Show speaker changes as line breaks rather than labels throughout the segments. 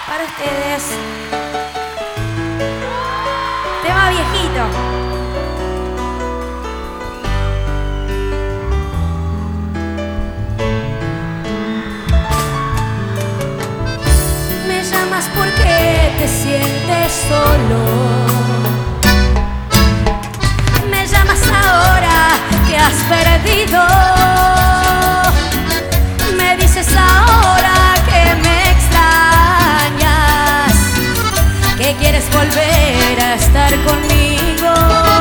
Para ustedes, tema viejito. Me llamas porque te sientes solo. Me llamas ahora que has perdido. Me dices ahora que me extrañas, que quieres volver a estar conmigo.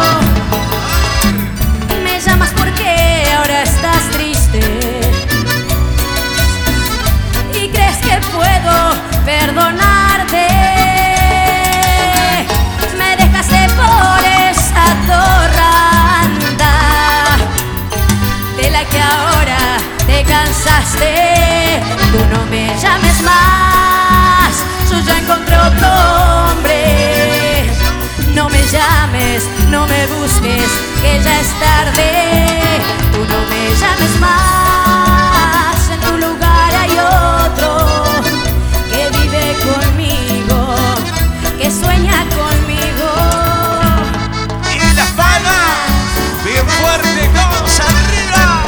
Me llamas porque ahora estás triste y crees que puedo perdonarte. Me dejaste por esa torranda de la que ahora te cansaste. Tú no me llames más, yo ya encontré otro hombre. No me llames, no me busques, que ya es tarde. Tú no me llames más, en tu lugar hay otro que vive conmigo, que sueña conmigo.
Y las palmas, bien fuerte, todos arriba.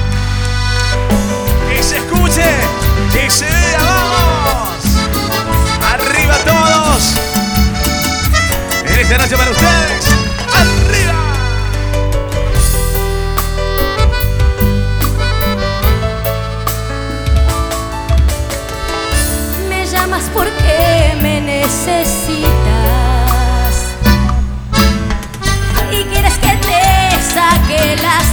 Que se escuche, que se vea, vamos. Arriba todos. En esta noche para ustedes, arriba.
Me llamas porque me necesitas y quieres que te saque las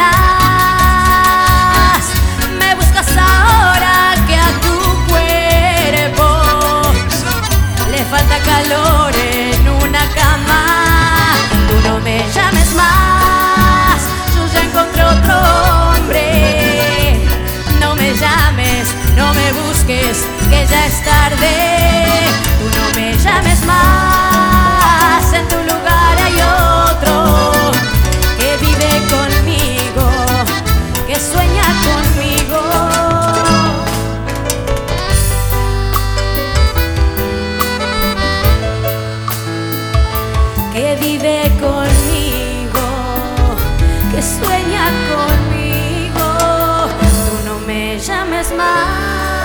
ganas. Me buscas ahora que a tu cuerpo le falta calor en una cama. Tú no me llames más, yo ya encontré otro hombre. No me llames, no me busques, que ya es tarde. Tú no me llames más, en tu lugar hay otro que vive conmigo, que sueña conmigo. Que vive conmigo, que sueña conmigo. Tú no me llames más.